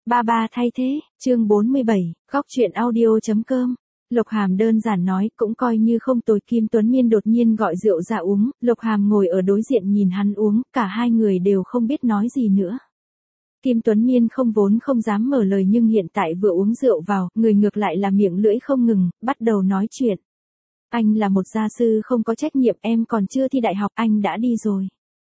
Ba ba thay thế, chương 47, góc truyện audio.com. Lộc Hàm đơn giản nói, cũng coi như không tồi. Kim Tuấn Miên đột nhiên gọi rượu ra uống, Lộc Hàm ngồi ở đối diện nhìn hắn uống, cả hai người đều không biết nói gì nữa. Kim Tuấn Miên vốn không dám mở lời nhưng hiện tại vừa uống rượu vào, người ngược lại là miệng lưỡi không ngừng, bắt đầu nói chuyện. Anh là một gia sư không có trách nhiệm, em còn chưa thi đại học, anh đã đi rồi.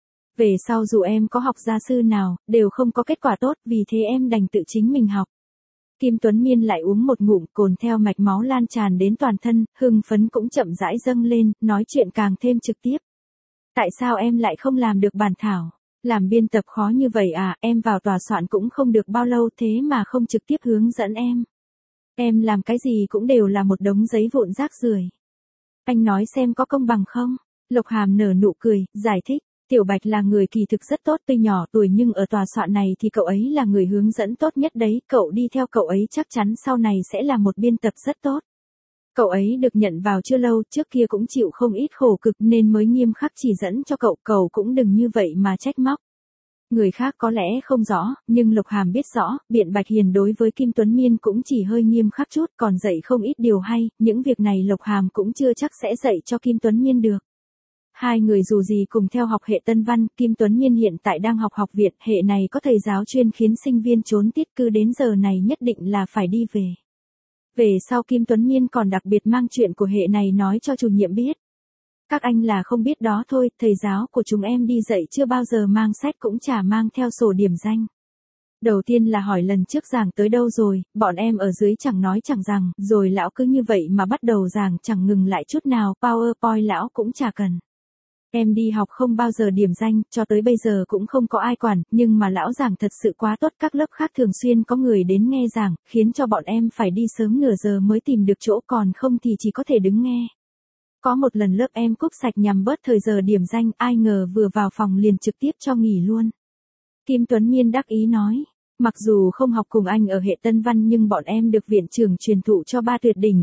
Về sau dù em có học gia sư nào, đều không có kết quả tốt, vì thế em đành tự chính mình học. Kim Tuấn Miên lại uống một ngụm, cồn theo mạch máu lan tràn đến toàn thân, hưng phấn cũng chậm rãi dâng lên, nói chuyện càng thêm trực tiếp. Tại sao em lại không làm được bản thảo? Làm biên tập khó như vậy à, em vào tòa soạn cũng không được bao lâu thế mà không trực tiếp hướng dẫn em. Em làm cái gì cũng đều là một đống giấy vụn rác rưởi. Anh nói xem có công bằng không? Lộc Hàm nở nụ cười, giải thích. Tiểu Bạch là người kỳ thực rất tốt, tuy nhỏ tuổi nhưng ở tòa soạn này thì cậu ấy là người hướng dẫn tốt nhất đấy, cậu đi theo cậu ấy chắc chắn sau này sẽ là một biên tập rất tốt. Cậu ấy được nhận vào chưa lâu, trước kia cũng chịu không ít khổ cực nên mới nghiêm khắc chỉ dẫn cho cậu cũng đừng như vậy mà trách móc. Người khác có lẽ không rõ, nhưng Lộc Hàm biết rõ, Biện Bạch Hiền đối với Kim Tuấn Miên cũng chỉ hơi nghiêm khắc chút, còn dạy không ít điều hay, những việc này Lộc Hàm cũng chưa chắc sẽ dạy cho Kim Tuấn Miên được. Hai người dù gì cùng theo học hệ Tân Văn, Kim Tuấn Miên hiện tại đang học học viện, hệ này có thầy giáo chuyên khiến sinh viên trốn tiết cứ đến giờ này nhất định là phải đi về. Về sau Kim Tuấn Miên còn đặc biệt mang chuyện của hệ này nói cho chủ nhiệm biết. Các anh là không biết đó thôi, thầy giáo của chúng em đi dạy chưa bao giờ mang sách cũng chả mang theo sổ điểm danh. Đầu tiên là hỏi lần trước giảng tới đâu rồi, bọn em ở dưới chẳng nói chẳng rằng, rồi lão cứ như vậy mà bắt đầu giảng chẳng ngừng lại chút nào, PowerPoint lão cũng chả cần. Em đi học không bao giờ điểm danh, cho tới bây giờ cũng không có ai quản, nhưng mà lão giảng thật sự quá tốt, các lớp khác thường xuyên có người đến nghe giảng, khiến cho bọn em phải đi sớm nửa giờ mới tìm được chỗ, còn không thì chỉ có thể đứng nghe. Có một lần lớp em cúp sạch nhằm bớt thời giờ điểm danh, ai ngờ vừa vào phòng liền trực tiếp cho nghỉ luôn. Kim Tuấn Miên đắc ý nói, mặc dù không học cùng anh ở hệ Tân Văn nhưng bọn em được viện trưởng truyền thụ cho 3 tuyệt đỉnh,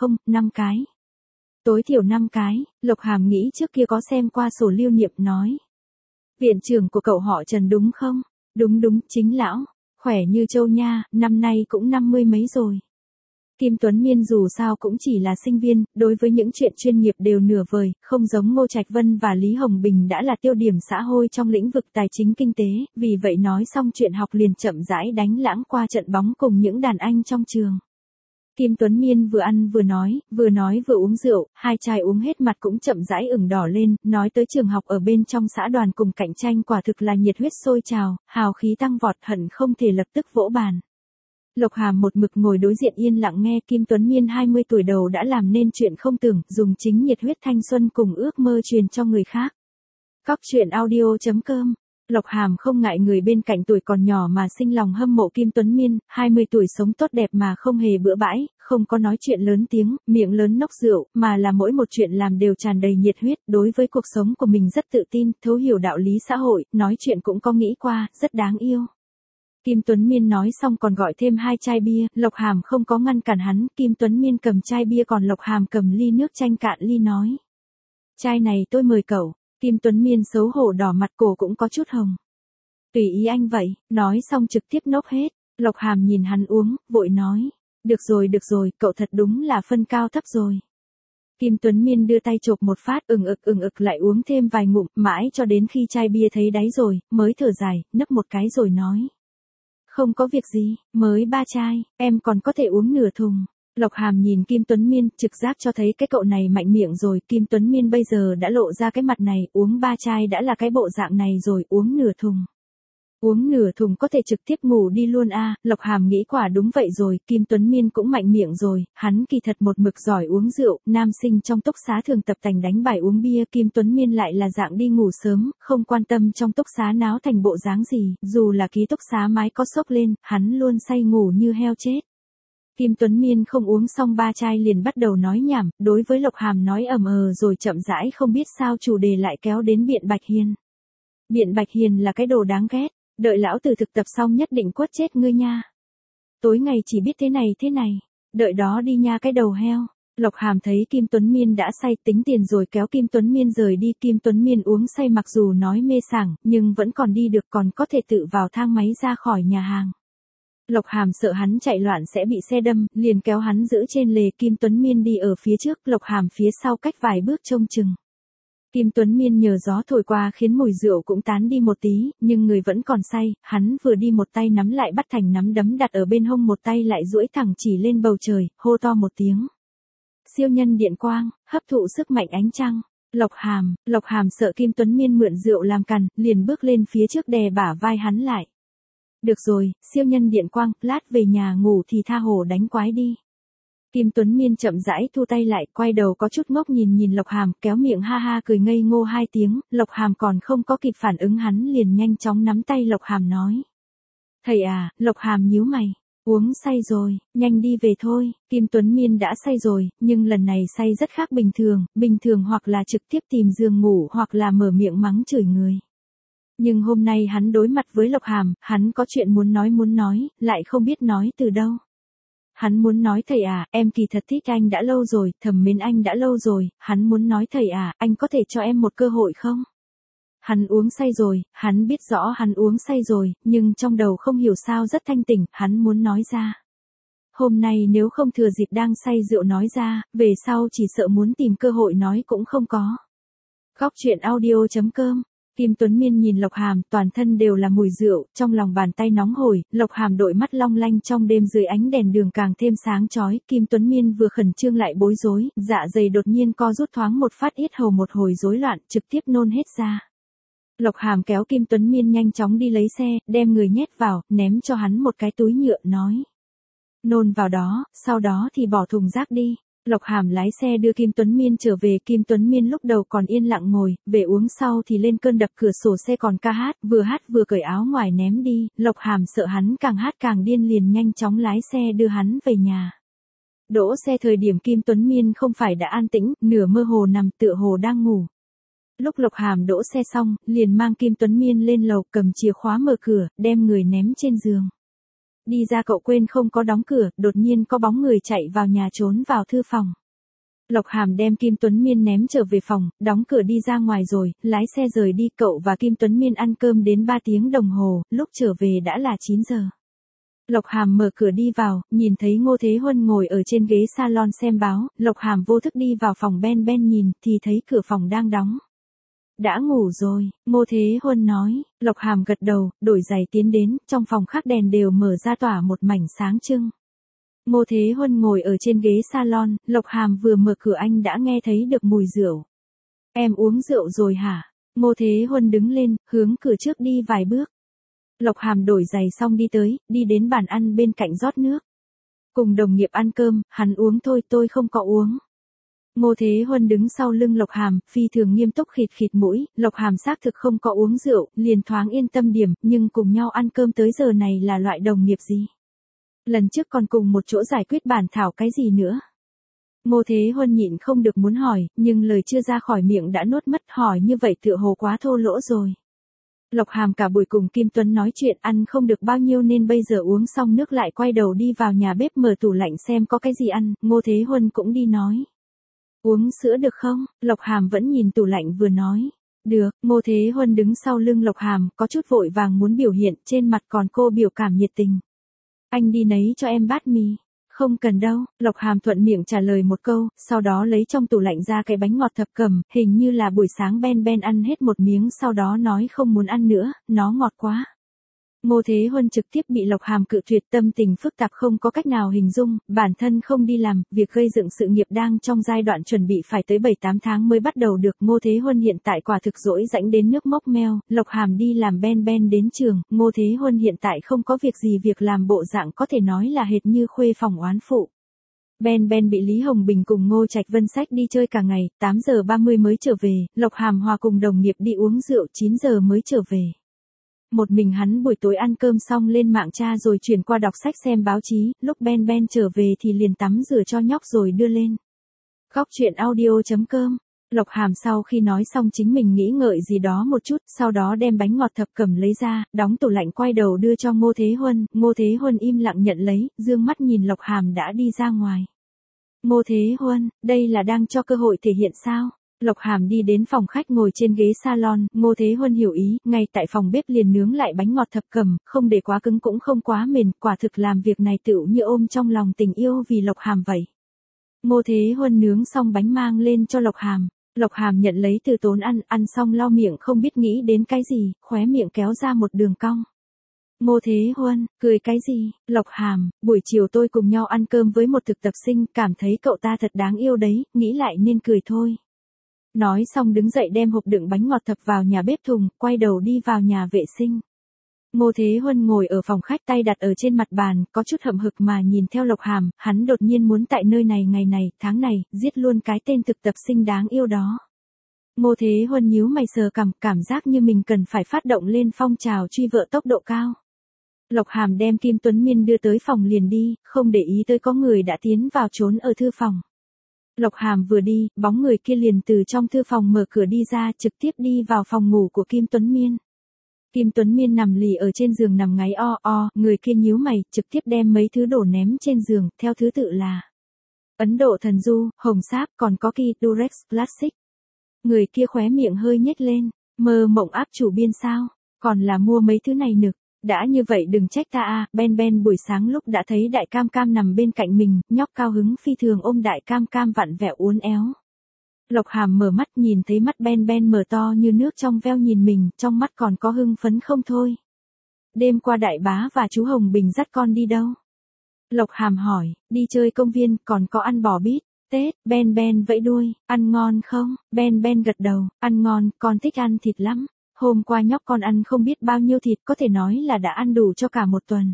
5 cái. Tối thiểu 5 cái, Lộc Hàm nghĩ trước kia có xem qua sổ lưu niệm nói. Viện trưởng của cậu họ Trần đúng không? Đúng, chính lão, khỏe như trâu nha, năm nay cũng 50 mấy rồi. Kim Tuấn Miên dù sao cũng chỉ là sinh viên, đối với những chuyện chuyên nghiệp đều nửa vời, không giống Ngô Trạch Vân và Lý Hồng Bình đã là tiêu điểm xã hội trong lĩnh vực tài chính kinh tế, vì vậy nói xong chuyện học liền chậm rãi đánh lãng qua trận bóng cùng những đàn anh trong trường. Kim Tuấn Miên vừa ăn vừa nói vừa uống rượu, hai chai uống hết mặt cũng chậm rãi ửng đỏ lên, nói tới trường học ở bên trong xã đoàn cùng cạnh tranh quả thực là nhiệt huyết sôi trào, hào khí tăng vọt, hận không thể lập tức vỗ bàn. Lộc Hàm một mực ngồi đối diện yên lặng nghe. Kim Tuấn Miên 20 tuổi đầu đã làm nên chuyện không tưởng, dùng chính nhiệt huyết thanh xuân cùng ước mơ truyền cho người khác. Góc truyện audio.com. Lộc Hàm không ngại người bên cạnh tuổi còn nhỏ mà sinh lòng hâm mộ Kim Tuấn Miên, 20 tuổi sống tốt đẹp mà không hề bữa bãi, không có nói chuyện lớn tiếng, miệng lớn nốc rượu, mà là mỗi một chuyện làm đều tràn đầy nhiệt huyết, đối với cuộc sống của mình rất tự tin, thấu hiểu đạo lý xã hội, nói chuyện cũng có nghĩ qua, rất đáng yêu. Kim Tuấn Miên nói xong còn gọi thêm 2 chai bia, Lộc Hàm không có ngăn cản hắn, Kim Tuấn Miên cầm chai bia còn Lộc Hàm cầm ly nước chanh cạn ly nói. Chai này tôi mời cậu. Kim Tuấn Miên xấu hổ đỏ mặt, cổ cũng có chút hồng. Tùy ý anh vậy, nói xong trực tiếp nốc hết. Lộc Hàm nhìn hắn uống, vội nói. Được rồi, cậu thật đúng là phân cao thấp rồi. Kim Tuấn Miên đưa tay chộp một phát, ừng ực lại uống thêm vài ngụm, mãi cho đến khi chai bia thấy đáy rồi, mới thở dài, nấp một cái rồi nói. Không có việc gì, mới 3 chai, em còn có thể uống nửa thùng. Lộc Hàm nhìn Kim Tuấn Miên, trực giác cho thấy cái cậu này mạnh miệng rồi, Kim Tuấn Miên bây giờ đã lộ ra cái mặt này, uống 3 chai đã là cái bộ dạng này rồi, uống nửa thùng. Uống nửa thùng có thể trực tiếp ngủ đi luôn à, Lộc Hàm nghĩ quả đúng vậy rồi, Kim Tuấn Miên cũng mạnh miệng rồi, hắn kỳ thật một mực giỏi uống rượu, nam sinh trong túc xá thường tập tành đánh bài uống bia, Kim Tuấn Miên lại là dạng đi ngủ sớm, không quan tâm trong túc xá náo thành bộ dáng gì, dù là ký túc xá mái có sốc lên, hắn luôn say ngủ như heo chết. Kim Tuấn Miên không uống xong 3 chai liền bắt đầu nói nhảm, đối với Lộc Hàm nói rồi chậm rãi không biết sao chủ đề lại kéo đến Biện Bạch Hiền. Biện Bạch Hiền là cái đồ đáng ghét, đợi lão tử thực tập xong nhất định quất chết ngươi nha. Tối ngày chỉ biết thế này, đợi đó đi nha cái đầu heo. Lộc Hàm thấy Kim Tuấn Miên đã say tính tiền rồi kéo Kim Tuấn Miên rời đi, Kim Tuấn Miên uống say mặc dù nói mê sảng, nhưng vẫn còn đi được, còn có thể tự vào thang máy ra khỏi nhà hàng. Lộc Hàm sợ hắn chạy loạn sẽ bị xe đâm, liền kéo hắn giữ trên lề. Kim Tuấn Miên đi ở phía trước, Lộc Hàm phía sau cách vài bước trông chừng. Kim Tuấn Miên nhờ gió thổi qua khiến mùi rượu cũng tán đi một tí, nhưng người vẫn còn say, hắn vừa đi một tay nắm lại bắt thành nắm đấm đặt ở bên hông, một tay lại duỗi thẳng chỉ lên bầu trời, hô to một tiếng. Siêu nhân điện quang, hấp thụ sức mạnh ánh trăng. Lộc Hàm sợ Kim Tuấn Miên mượn rượu làm cằn, liền bước lên phía trước đè bả vai hắn lại. Được rồi, siêu nhân điện quang, lát về nhà ngủ thì tha hồ đánh quái đi. Kim Tuấn Miên chậm rãi thu tay lại, quay đầu có chút ngốc nhìn Lộc Hàm, kéo miệng ha ha cười ngây ngô hai tiếng. Lộc Hàm còn không có kịp phản ứng, hắn liền nhanh chóng nắm tay Lộc Hàm nói. Thầy à, Lộc Hàm nhíu mày. Uống say rồi, nhanh đi về thôi. Kim Tuấn Miên đã say rồi, nhưng lần này say rất khác bình thường hoặc là trực tiếp tìm giường ngủ hoặc là mở miệng mắng chửi người. Nhưng hôm nay hắn đối mặt với Lộc Hàm, hắn có chuyện muốn nói, lại không biết nói từ đâu. Hắn muốn nói thầy à, em kỳ thật thích anh đã lâu rồi, thầm mến anh đã lâu rồi. Hắn muốn nói thầy à, anh có thể cho em một cơ hội không? Hắn uống say rồi, hắn biết rõ hắn uống say rồi, nhưng trong đầu không hiểu sao rất thanh tỉnh, hắn muốn nói ra. Hôm nay nếu không thừa dịp đang say rượu nói ra, về sau chỉ sợ muốn tìm cơ hội nói cũng không có. Góc truyện audio.com. Kim Tuấn Miên nhìn Lộc Hàm, toàn thân đều là mùi rượu, trong lòng bàn tay nóng hổi. Lộc Hàm đội mắt long lanh trong đêm dưới ánh đèn đường càng thêm sáng chói. Kim Tuấn Miên vừa khẩn trương lại bối rối, dạ dày đột nhiên co rút thoáng một phát, yết hầu một hồi rối loạn, trực tiếp nôn hết ra. Lộc Hàm kéo Kim Tuấn Miên nhanh chóng đi lấy xe, đem người nhét vào, ném cho hắn một cái túi nhựa, nói. Nôn vào đó, sau đó thì bỏ thùng rác đi. Lộc Hàm lái xe đưa Kim Tuấn Miên trở về. Kim Tuấn Miên lúc đầu còn yên lặng ngồi, về uống sau thì lên cơn đập cửa sổ xe còn ca hát vừa cởi áo ngoài ném đi. Lộc Hàm sợ hắn càng hát càng điên liền nhanh chóng lái xe đưa hắn về nhà. Đỗ xe thời điểm Kim Tuấn Miên không phải đã an tĩnh, nửa mơ hồ nằm tựa hồ đang ngủ. Lúc Lộc Hàm đỗ xe xong, liền mang Kim Tuấn Miên lên lầu, cầm chìa khóa mở cửa, đem người ném trên giường. Đi ra cậu quên không có đóng cửa, đột nhiên có bóng người chạy vào nhà trốn vào thư phòng. Lộc Hàm đem Kim Tuấn Miên ném trở về phòng, đóng cửa đi ra ngoài rồi, lái xe rời đi. Cậu và Kim Tuấn Miên ăn cơm đến 3 tiếng đồng hồ, lúc trở về đã là 9 giờ. Lộc Hàm mở cửa đi vào, nhìn thấy Ngô Thế Huân ngồi ở trên ghế salon xem báo. Lộc Hàm vô thức đi vào phòng Ben nhìn, thì thấy cửa phòng đang đóng. Đã ngủ rồi, Ngô Thế Huân nói. Lộc Hàm gật đầu, đổi giày tiến đến, trong phòng khác đèn đều mở ra tỏa một mảnh sáng trưng. Ngô Thế Huân ngồi ở trên ghế salon, Lộc Hàm vừa mở cửa anh đã nghe thấy được mùi rượu. Em uống rượu rồi hả? Ngô Thế Huân đứng lên, hướng cửa trước đi vài bước. Lộc Hàm đổi giày xong đi tới, đi đến bàn ăn bên cạnh rót nước. Cùng đồng nghiệp ăn cơm, hắn uống thôi, tôi không có uống. Ngô Thế Huân đứng sau lưng Lộc Hàm, phi thường nghiêm túc khịt khịt mũi. Lộc Hàm xác thực không có uống rượu, liền thoáng yên tâm điểm, nhưng cùng nhau ăn cơm tới giờ này là loại đồng nghiệp gì? Lần trước còn cùng một chỗ giải quyết bản thảo cái gì nữa? Ngô Thế Huân nhịn không được muốn hỏi, nhưng lời chưa ra khỏi miệng đã nuốt mất, hỏi như vậy tựa hồ quá thô lỗ rồi. Lộc Hàm cả buổi cùng Kim Tuấn nói chuyện, ăn không được bao nhiêu nên bây giờ uống xong nước lại quay đầu đi vào nhà bếp mở tủ lạnh xem có cái gì ăn. Ngô Thế Huân cũng đi nói. Uống sữa được không? Lộc Hàm vẫn nhìn tủ lạnh vừa nói. Được. Ngô Thế Huân đứng sau lưng Lộc Hàm, có chút vội vàng muốn biểu hiện, trên mặt còn cô biểu cảm nhiệt tình. Anh đi nấy cho em bát mì. Không cần đâu. Lộc Hàm thuận miệng trả lời một câu, sau đó lấy trong tủ lạnh ra cái bánh ngọt thập cẩm, hình như là buổi sáng Ben ăn hết một miếng sau đó nói không muốn ăn nữa, nó ngọt quá. Ngô Thế Huân trực tiếp bị Lộc Hàm cự tuyệt, tâm tình phức tạp không có cách nào hình dung, bản thân không đi làm, việc gây dựng sự nghiệp đang trong giai đoạn chuẩn bị phải tới 7-8 tháng mới bắt đầu được. Ngô Thế Huân hiện tại quả thực rỗi rãnh đến nước mốc meo, Lộc Hàm đi làm Ben đến trường, Ngô Thế Huân hiện tại không có việc gì, việc làm bộ dạng có thể nói là hệt như khuê phòng oán phụ. Ben bị Lý Hồng Bình cùng Ngô Trạch Vân xách đi chơi cả ngày, 8 giờ 30 mới trở về, Lộc Hàm hòa cùng đồng nghiệp đi uống rượu, 9 giờ mới trở về. Một mình hắn buổi tối ăn cơm xong lên mạng tra rồi chuyển qua đọc sách xem báo chí, lúc Ben trở về thì liền tắm rửa cho nhóc rồi đưa lên. Góc truyện audio.com. Lộc Hàm sau khi nói xong chính mình nghĩ ngợi gì đó một chút, sau đó đem bánh ngọt thập cẩm lấy ra, đóng tủ lạnh quay đầu đưa cho Ngô Thế Huân. Ngô Thế Huân im lặng nhận lấy, dương mắt nhìn Lộc Hàm đã đi ra ngoài. Ngô Thế Huân, đây là đang cho cơ hội thể hiện sao? Lộc Hàm đi đến phòng khách ngồi trên ghế salon, Ngô Thế Huân hiểu ý, ngay tại phòng bếp liền nướng lại bánh ngọt thập cẩm, không để quá cứng cũng không quá mềm, quả thực làm việc này tựu như ôm trong lòng tình yêu vì Lộc Hàm vậy. Ngô Thế Huân nướng xong bánh mang lên cho Lộc Hàm. Lộc Hàm nhận lấy từ tốn ăn xong lau miệng không biết nghĩ đến cái gì, khóe miệng kéo ra một đường cong. Ngô Thế Huân, cười cái gì? Lộc Hàm, buổi chiều tôi cùng nhau ăn cơm với một thực tập sinh, cảm thấy cậu ta thật đáng yêu đấy, nghĩ lại nên cười thôi. Nói xong đứng dậy đem hộp đựng bánh ngọt thập vào nhà bếp thùng, quay đầu đi vào nhà vệ sinh. Ngô Thế Huân ngồi ở phòng khách tay đặt ở trên mặt bàn, có chút hậm hực mà nhìn theo Lộc Hàm, hắn đột nhiên muốn tại nơi này ngày này, tháng này, giết luôn cái tên thực tập sinh đáng yêu đó. Ngô Thế Huân nhíu mày sờ cằm, cảm giác như mình cần phải phát động lên phong trào truy vợ tốc độ cao. Lộc Hàm đem Kim Tuấn Miên đưa tới phòng liền đi, không để ý tới có người đã tiến vào trốn ở thư phòng. Lộc Hàm vừa đi, bóng người kia liền từ trong thư phòng mở cửa đi ra, trực tiếp đi vào phòng ngủ của Kim Tuấn Miên. Kim Tuấn Miên nằm lì ở trên giường nằm ngáy người kia nhíu mày, trực tiếp đem mấy thứ đổ ném trên giường, theo thứ tự là Ấn Độ thần du, hồng sáp, còn có kỳ Durex Classic. Người kia khóe miệng hơi nhếch lên, mơ mộng áp chủ biên sao, còn là mua mấy thứ này nực. Đã như vậy đừng trách ta a. Ben buổi sáng lúc đã thấy đại cam cam nằm bên cạnh mình, nhóc cao hứng phi thường ôm đại cam cam vặn vẹo uốn éo. Lộc Hàm mở mắt nhìn thấy mắt Ben mở to như nước trong veo nhìn mình, trong mắt còn có hưng phấn không thôi. Đêm qua đại bá và chú Hồng Bình dắt con đi đâu? Lộc Hàm hỏi, đi chơi công viên, còn có ăn bò bít tết. Ben vẫy đuôi, ăn ngon không? Ben gật đầu, ăn ngon, con thích ăn thịt lắm. Hôm qua nhóc con ăn không biết bao nhiêu thịt, có thể nói là đã ăn đủ cho cả một tuần.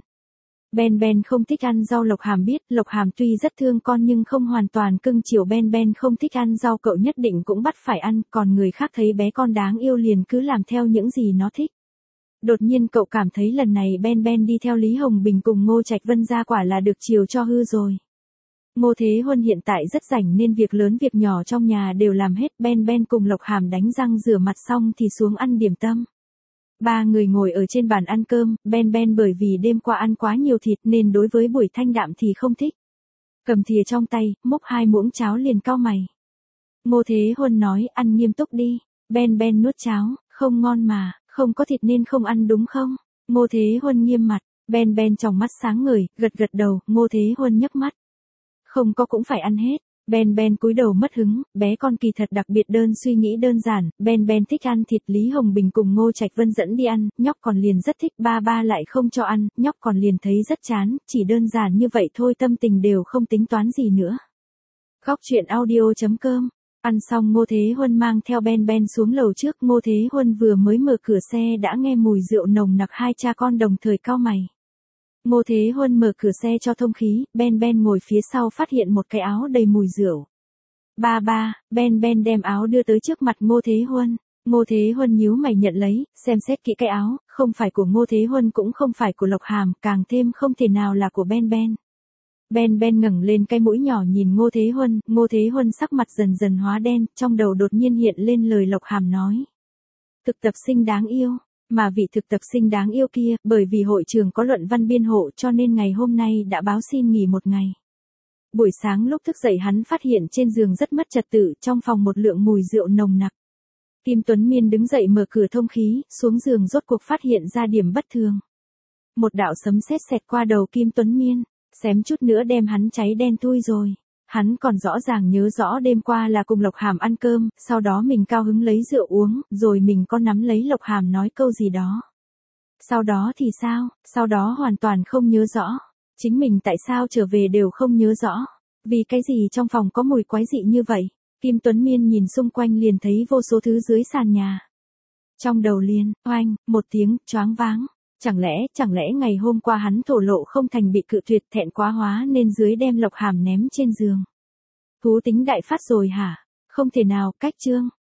Ben không thích ăn rau. Lộc Hàm biết, Lộc Hàm tuy rất thương con nhưng không hoàn toàn cưng chiều. Ben không thích ăn rau cậu nhất định cũng bắt phải ăn, còn người khác thấy bé con đáng yêu liền cứ làm theo những gì nó thích. Đột nhiên cậu cảm thấy lần này Ben đi theo Lý Hồng Bình cùng Ngô Trạch Vân ra quả là được chiều cho hư rồi. Ngô Thế Huân hiện tại rất rảnh nên việc lớn việc nhỏ trong nhà đều làm hết. Ben cùng Lộc Hàm đánh răng rửa mặt xong thì xuống ăn điểm tâm. Ba người ngồi ở trên bàn ăn cơm, Ben bởi vì đêm qua ăn quá nhiều thịt nên đối với buổi thanh đạm thì không thích. Cầm thìa trong tay, múc 2 muỗng cháo liền cau mày. Ngô Thế Huân nói, ăn nghiêm túc đi. Ben nuốt cháo, không ngon mà, không có thịt nên không ăn đúng không? Ngô Thế Huân nghiêm mặt, Ben trong mắt sáng ngời, gật đầu. Ngô Thế Huân nhấc mắt. Không có cũng phải ăn hết. Ben cúi đầu mất hứng, bé con kỳ thật đặc biệt suy nghĩ đơn giản. Ben thích ăn thịt, Lý Hồng Bình cùng Ngô Trạch Vân dẫn đi ăn, nhóc còn liền rất thích, ba lại không cho ăn, nhóc còn liền thấy rất chán, chỉ đơn giản như vậy thôi, tâm tình đều không tính toán gì nữa. Góc truyện audio.com. Ăn xong Ngô Thế Huân mang theo Ben xuống lầu trước. Ngô Thế Huân vừa mới mở cửa xe đã nghe mùi rượu nồng nặc, hai cha con đồng thời cau mày. Ngô Thế Huân mở cửa xe cho thông khí, Ben ngồi phía sau phát hiện một cái áo đầy mùi rượu. Ba, Ben đem áo đưa tới trước mặt Ngô Thế Huân. Ngô Thế Huân nhíu mày nhận lấy, xem xét kỹ cái áo, không phải của Ngô Thế Huân cũng không phải của Lộc Hàm, càng thêm không thể nào là của Ben. Ben ngẩng lên cái mũi nhỏ nhìn Ngô Thế Huân sắc mặt dần dần hóa đen, trong đầu đột nhiên hiện lên lời Lộc Hàm nói. Thực tập sinh đáng yêu. Mà vị thực tập sinh đáng yêu kia, bởi vì hội trường có luận văn biên hộ cho nên ngày hôm nay đã báo xin nghỉ một ngày. Buổi sáng lúc thức dậy hắn phát hiện trên giường rất mất trật tự, trong phòng một lượng mùi rượu nồng nặc. Kim Tuấn Miên đứng dậy mở cửa thông khí, xuống giường rốt cuộc phát hiện ra điểm bất thường. Một đạo sấm sét xẹt qua đầu Kim Tuấn Miên, xém chút nữa đem hắn cháy đen thui rồi. Hắn còn rõ ràng nhớ rõ đêm qua là cùng Lộc Hàm ăn cơm, sau đó mình cao hứng lấy rượu uống, rồi mình có nắm lấy Lộc Hàm nói câu gì đó. Sau đó thì sao? Sau đó hoàn toàn không nhớ rõ. Chính mình tại sao trở về đều không nhớ rõ. Vì cái gì trong phòng có mùi quái dị như vậy? Kim Tuấn Miên nhìn xung quanh liền thấy vô số thứ dưới sàn nhà. Trong đầu liền, oanh, một tiếng, choáng váng. Chẳng lẽ ngày hôm qua hắn thổ lộ không thành bị cự tuyệt, thẹn quá hóa nên dưới đem Lộc Hàm ném trên giường. Thú tính đại phát rồi hả? Không thể nào, cách chương.